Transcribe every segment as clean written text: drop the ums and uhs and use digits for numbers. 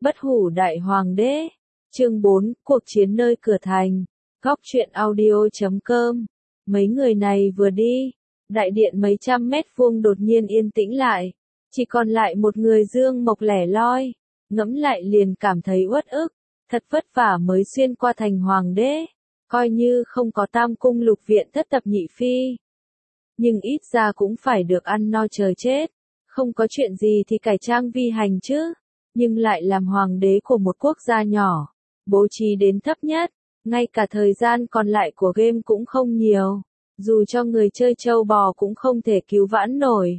Bất hủ đại hoàng đế. Chương 4, cuộc chiến nơi cửa thành. Góc truyện audio.com. Mấy người này vừa đi, đại điện mấy trăm mét vuông đột nhiên yên tĩnh lại. Chỉ còn lại một người Dương Mộc lẻ loi. Ngẫm lại liền cảm thấy uất ức. Thật vất vả mới xuyên qua thành hoàng đế. Coi như không có tam cung lục viện thất tập nhị phi. Nhưng ít ra cũng phải được ăn no chờ chết. Không có chuyện gì thì cải trang vi hành chứ. Nhưng lại làm hoàng đế của một quốc gia nhỏ. Bố trí đến thấp nhất. Ngay cả thời gian còn lại của game cũng không nhiều. Dù cho người chơi trâu bò cũng không thể cứu vãn nổi.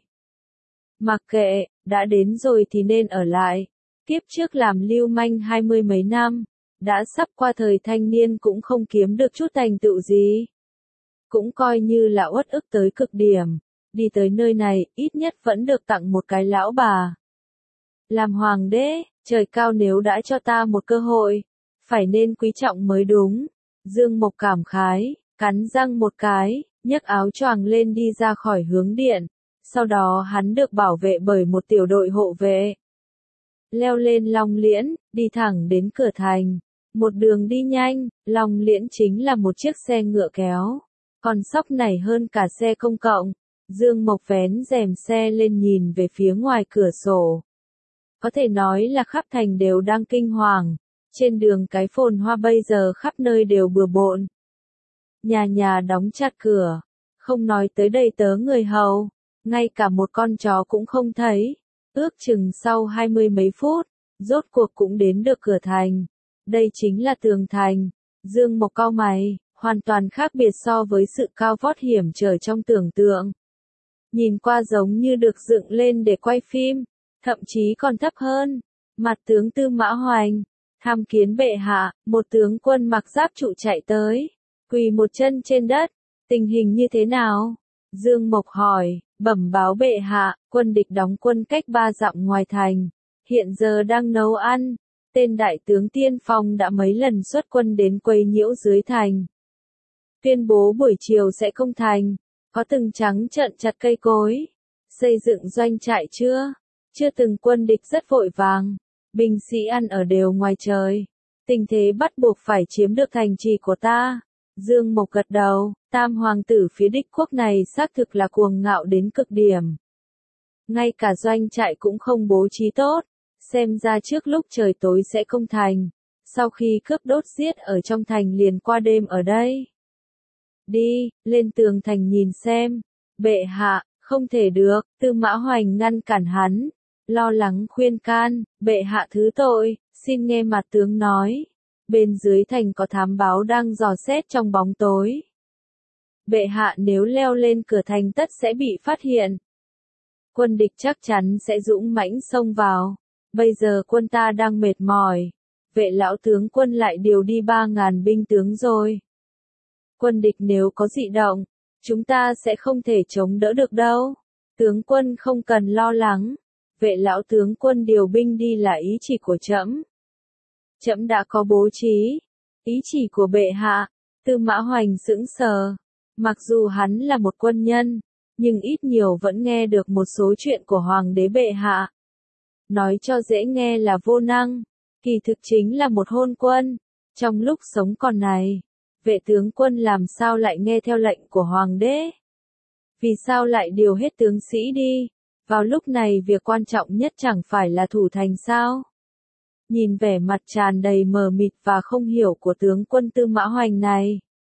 Mặc kệ, đã đến rồi thì nên ở lại. Kiếp trước làm lưu manh 20 mấy năm. Đã sắp qua thời thanh niên cũng không kiếm được chút thành tựu gì. Cũng coi như là uất ức tới cực điểm. Đi tới nơi này, ít nhất vẫn được tặng một cái lão bà. Làm hoàng đế, trời cao nếu đã cho ta một cơ hội, phải nên quý trọng mới đúng. Dương Mộc cảm khái, cắn răng một cái, nhấc áo choàng lên đi ra khỏi hướng điện. Sau đó hắn được bảo vệ bởi một tiểu đội hộ vệ. Leo lên Long Liễn, đi thẳng đến cửa thành. Một đường đi nhanh, Long Liễn chính là một chiếc xe ngựa kéo. Còn sóc này hơn cả xe công cộng. Dương Mộc vén rèm xe lên nhìn về phía ngoài cửa sổ. Có thể nói là khắp thành đều đang kinh hoàng. Trên đường cái phồn hoa bây giờ khắp nơi đều bừa bộn. Nhà nhà đóng chặt cửa. Không nói tới đầy tớ người hầu. Ngay cả một con chó cũng không thấy. Ước chừng sau 20 mấy phút, rốt cuộc cũng đến được cửa thành. Đây chính là tường thành. Dương Mộc cau mày, hoàn toàn khác biệt so với sự cao vót hiểm trở trong tưởng tượng. Nhìn qua giống như được dựng lên để quay phim, thậm chí còn thấp hơn. Mặt tướng Tư Mã Hoành, tham kiến bệ hạ, một tướng quân mặc giáp trụ chạy tới, quỳ một chân trên đất, tình hình như thế nào? Dương Mộc hỏi, bẩm báo bệ hạ, quân địch đóng quân cách 3 dặm ngoài thành, hiện giờ đang nấu ăn, tên đại tướng tiên phong đã mấy lần xuất quân đến quấy nhiễu dưới thành. Tuyên bố buổi chiều sẽ công thành, có từng trắng trợn chặt cây cối, xây dựng doanh trại chưa? Chưa từng quân địch rất vội vàng, binh sĩ ăn ở đều ngoài trời. Tình thế bắt buộc phải chiếm được thành trì của ta. Dương Mộc gật đầu, tam hoàng tử phía địch quốc này xác thực là cuồng ngạo đến cực điểm. Ngay cả doanh trại cũng không bố trí tốt, xem ra trước lúc trời tối sẽ công thành. Sau khi cướp đốt giết ở trong thành liền qua đêm ở đây. Đi, lên tường thành nhìn xem. Bệ hạ, không thể được, Tư Mã Hoành ngăn cản hắn. Lo lắng khuyên can, bệ hạ thứ tội, xin nghe mặt tướng nói. Bên dưới thành có thám báo đang dò xét trong bóng tối. Bệ hạ nếu leo lên cửa thành tất sẽ bị phát hiện. Quân địch chắc chắn sẽ dũng mãnh xông vào. Bây giờ quân ta đang mệt mỏi. Vệ lão tướng quân lại điều đi 3.000 binh tướng rồi. Quân địch nếu có dị động, chúng ta sẽ không thể chống đỡ được đâu. Tướng quân không cần lo lắng. Vệ lão tướng quân điều binh đi là ý chỉ của trẫm. Trẫm đã có bố trí. Ý chỉ của bệ hạ. Tư Mã Hoành sững sờ. Mặc dù hắn là một quân nhân, nhưng ít nhiều vẫn nghe được một số chuyện của hoàng đế bệ hạ. Nói cho dễ nghe là vô năng, kỳ thực chính là một hôn quân. Trong lúc sống còn này, vệ tướng quân làm sao lại nghe theo lệnh của hoàng đế? Vì sao lại điều hết tướng sĩ đi? Vào lúc này việc quan trọng nhất chẳng phải là thủ thành sao? Nhìn vẻ mặt tràn đầy mờ mịt và không hiểu của tướng quân Tư Mã Hoành này.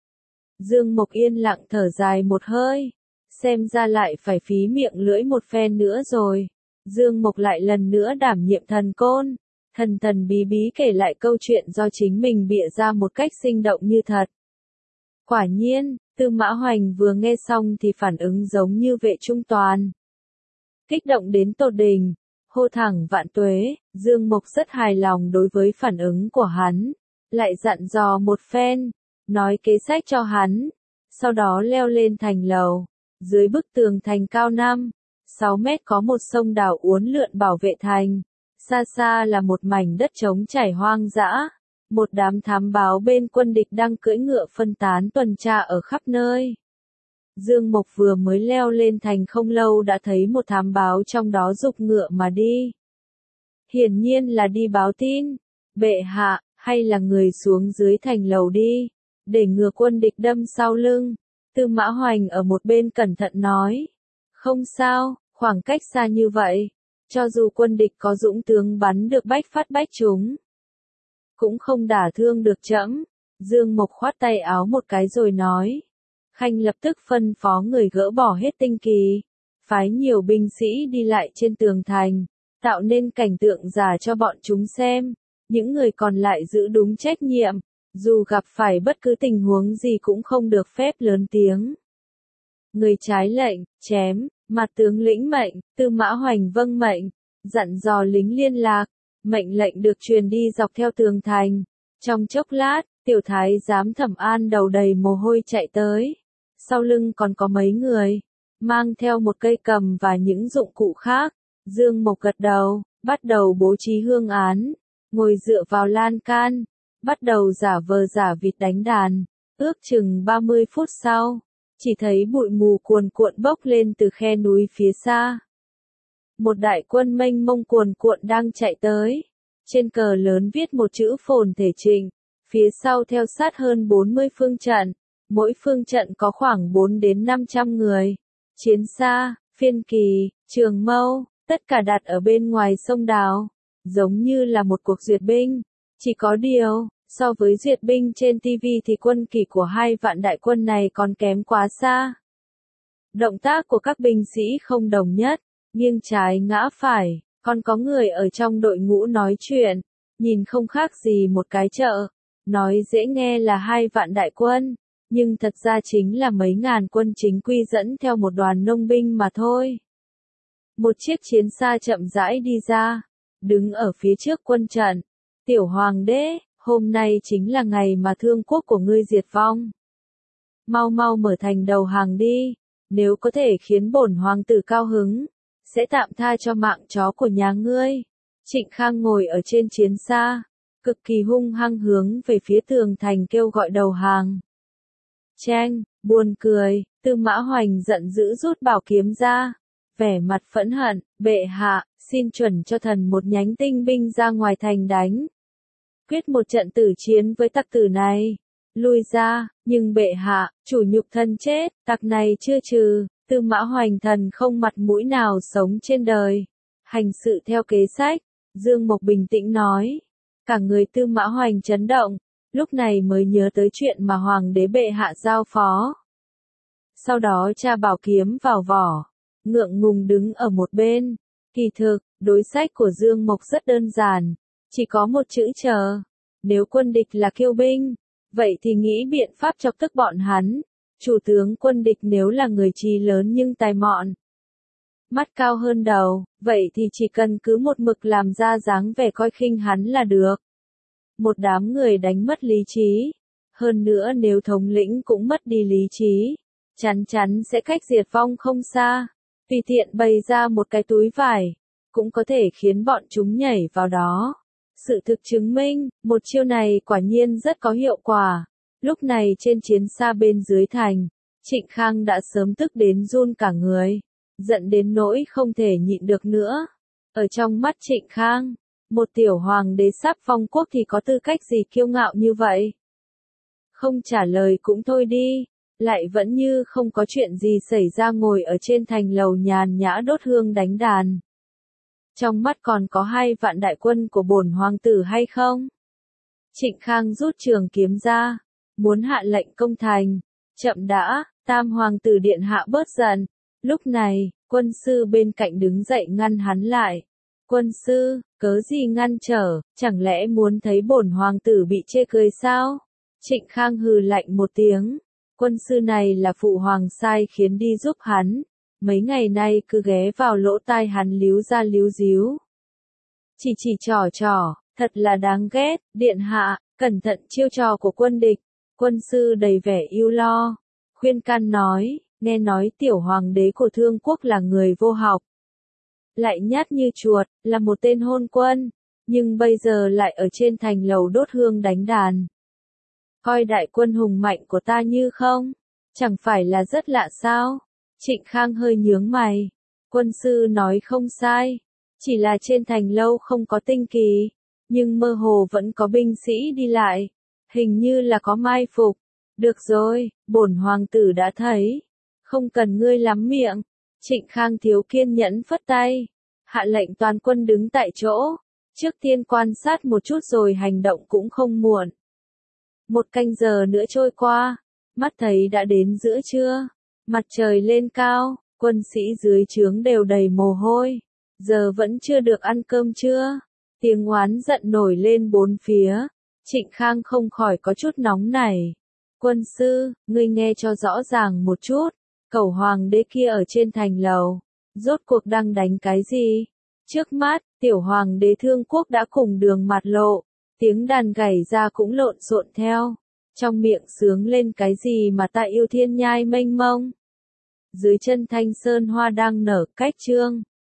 Dương Mộc yên lặng thở dài một hơi. Xem ra lại phải phí miệng lưỡi một phen nữa rồi. Dương Mộc lại lần nữa đảm nhiệm thần côn. Thần thần bí bí kể lại câu chuyện do chính mình bịa ra một cách sinh động như thật. Quả nhiên, Tư Mã Hoành vừa nghe xong thì phản ứng giống như vệ trung toàn. Kích động đến tột đỉnh, hô thẳng vạn tuế, Dương Mộc rất hài lòng đối với phản ứng của hắn. Lại dặn dò một phen, nói kế sách cho hắn. Sau đó leo lên thành lầu. Dưới bức tường thành cao 5-6 mét có một sông đào uốn lượn bảo vệ thành. Xa xa là một mảnh đất trống trải hoang dã. Một đám thám báo bên quân địch đang cưỡi ngựa phân tán tuần tra ở khắp nơi. Dương Mộc vừa mới leo lên thành không lâu đã thấy một thám báo trong đó giục ngựa mà đi. Hiển nhiên là đi báo tin. Bệ hạ, hay là người xuống dưới thành lầu đi, để ngừa quân địch đâm sau lưng. Tư Mã Hoành ở một bên cẩn thận nói. Không sao, khoảng cách xa như vậy, cho dù quân địch có dũng tướng bắn được bách phát bách trúng, cũng không đả thương được trẫm. Dương Mộc khoát tay áo một cái rồi nói. Khanh lập tức phân phó người gỡ bỏ hết tinh kỳ, phái nhiều binh sĩ đi lại trên tường thành, tạo nên cảnh tượng giả cho bọn chúng xem. Những người còn lại giữ đúng trách nhiệm, dù gặp phải bất cứ tình huống gì cũng không được phép lớn tiếng. Người trái lệnh, chém. Mặt tướng lĩnh mệnh. Tư Mã Hoành vâng mệnh, dặn dò lính liên lạc. Mệnh lệnh được truyền đi dọc theo tường thành. Trong chốc lát, tiểu thái giám Thẩm An đầu đầy mồ hôi chạy tới. Sau lưng còn có mấy người, mang theo một cây cầm và những dụng cụ khác. Dương Mộc gật đầu, bắt đầu bố trí hương án, ngồi dựa vào lan can, bắt đầu giả vờ giả vịt đánh đàn. Ước chừng 30 phút sau, chỉ thấy bụi mù cuồn cuộn bốc lên từ khe núi phía xa. Một đại quân mênh mông cuồn cuộn đang chạy tới. Trên cờ lớn viết một chữ Phồn Thể Trịnh, phía sau theo sát hơn 40 phương trận, mỗi phương trận có khoảng 4 đến 500 người. Chiến xa, phiên kỳ, trường mâu, tất cả đặt ở bên ngoài sông Đào, giống như là một cuộc duyệt binh. Chỉ có điều, so với duyệt binh trên TV thì quân kỳ của 2 vạn đại quân này còn kém quá xa. Động tác của các binh sĩ không đồng nhất, nghiêng trái ngã phải, còn có người ở trong đội ngũ nói chuyện, nhìn không khác gì một cái chợ. Nói dễ nghe là 2 vạn đại quân, nhưng thật ra chính là mấy ngàn quân chính quy dẫn theo một đoàn nông binh mà thôi. Một chiếc chiến xa chậm rãi đi ra, đứng ở phía trước quân trận. Tiểu hoàng đế, hôm nay chính là ngày mà thương quốc của ngươi diệt vong. Mau mau mở thành đầu hàng đi, nếu có thể khiến bổn hoàng tử cao hứng, sẽ tạm tha cho mạng chó của nhà ngươi. Trịnh Khang ngồi ở trên chiến xa, cực kỳ hung hăng hướng về phía tường thành kêu gọi đầu hàng. Cheng, buồn cười, Tư Mã Hoành giận dữ rút bảo kiếm ra, vẻ mặt phẫn hận. Bệ hạ, xin chuẩn cho thần một nhánh tinh binh ra ngoài thành đánh. Quyết một trận tử chiến với tặc tử này. Lui ra, nhưng bệ hạ, chủ nhục thân chết, tặc này chưa trừ. Tư Mã Hoành thần không mặt mũi nào sống trên đời. Hành sự theo kế sách, Dương Mộc bình tĩnh nói. Cả người Tư Mã Hoành chấn động, lúc này mới nhớ tới chuyện mà hoàng đế bệ hạ giao phó. Sau đó tra bảo kiếm vào vỏ, ngượng ngùng đứng ở một bên. Kỳ thực, đối sách của Dương Mộc rất đơn giản, chỉ có một chữ chờ. Nếu quân địch là kiêu binh, vậy thì nghĩ biện pháp chọc tức bọn hắn. Chủ tướng quân địch nếu là người trí lớn nhưng tài mọn, mắt cao hơn đầu, vậy thì chỉ cần cứ một mực làm ra dáng vẻ coi khinh hắn là được. Một đám người đánh mất lý trí. Hơn nữa nếu thống lĩnh cũng mất đi lý trí, chắn chắn sẽ cách diệt vong không xa. Tùy tiện bày ra một cái túi vải, cũng có thể khiến bọn chúng nhảy vào đó. Sự thực chứng minh, một chiêu này quả nhiên rất có hiệu quả. Lúc này trên chiến xa bên dưới thành, Trịnh Khang đã sớm tức đến run cả người, giận đến nỗi không thể nhịn được nữa. Ở trong mắt Trịnh Khang, một tiểu hoàng đế sắp phong quốc thì có tư cách gì kiêu ngạo như vậy? Không trả lời cũng thôi đi, lại vẫn như không có chuyện gì xảy ra ngồi ở trên thành lầu nhàn nhã đốt hương đánh đàn. Trong mắt còn có 2 vạn đại quân của bổn hoàng tử hay không? Trịnh Khang rút trường kiếm ra, muốn hạ lệnh công thành. Chậm đã, Tam hoàng tử điện hạ bớt giận. Lúc này, quân sư bên cạnh đứng dậy ngăn hắn lại. Quân sư, cớ gì ngăn trở, chẳng lẽ muốn thấy bổn hoàng tử bị chê cười sao? Trịnh Khang hừ lạnh một tiếng. Quân sư này là phụ hoàng sai khiến đi giúp hắn. Mấy ngày nay cứ ghé vào lỗ tai hắn líu ra líu díu. Chỉ trò, thật là đáng ghét. Điện hạ, cẩn thận chiêu trò của quân địch. Quân sư đầy vẻ ưu lo, khuyên can nói, nghe nói tiểu hoàng đế của Thương quốc là người vô học, lại nhát như chuột, là một tên hôn quân, nhưng bây giờ lại ở trên thành lầu đốt hương đánh đàn. Coi đại quân hùng mạnh của ta như không, chẳng phải là rất lạ sao? Trịnh Khang hơi nhướng mày. Quân sư nói không sai, Chỉ là trên thành lâu không có tinh kỳ, nhưng mơ hồ vẫn có binh sĩ đi lại, hình như là có mai phục. Được rồi, bổn hoàng tử đã thấy, không cần ngươi lắm miệng. Trịnh Khang thiếu kiên nhẫn phất tay, hạ lệnh toàn quân đứng tại chỗ, trước tiên quan sát một chút rồi hành động cũng không muộn. 1 canh giờ nữa trôi qua, mắt thấy đã đến giữa trưa, mặt trời lên cao, quân sĩ dưới trướng đều đầy mồ hôi, giờ vẫn chưa được ăn cơm trưa, tiếng oán giận nổi lên bốn phía, Trịnh Khang không khỏi có chút nóng nảy. Quân sư, ngươi nghe cho rõ ràng một chút, cẩu hoàng đế kia ở trên thành lầu, rốt cuộc đang đánh cái gì? Trước mắt, tiểu hoàng đế Thương Quốc đã cùng Đường mặt lộ, tiếng đàn gảy ra cũng lộn xộn theo, trong miệng sướng lên cái gì mà ta yêu thiên nhai mênh mông. Dưới chân Thanh Sơn hoa đang nở cách trương,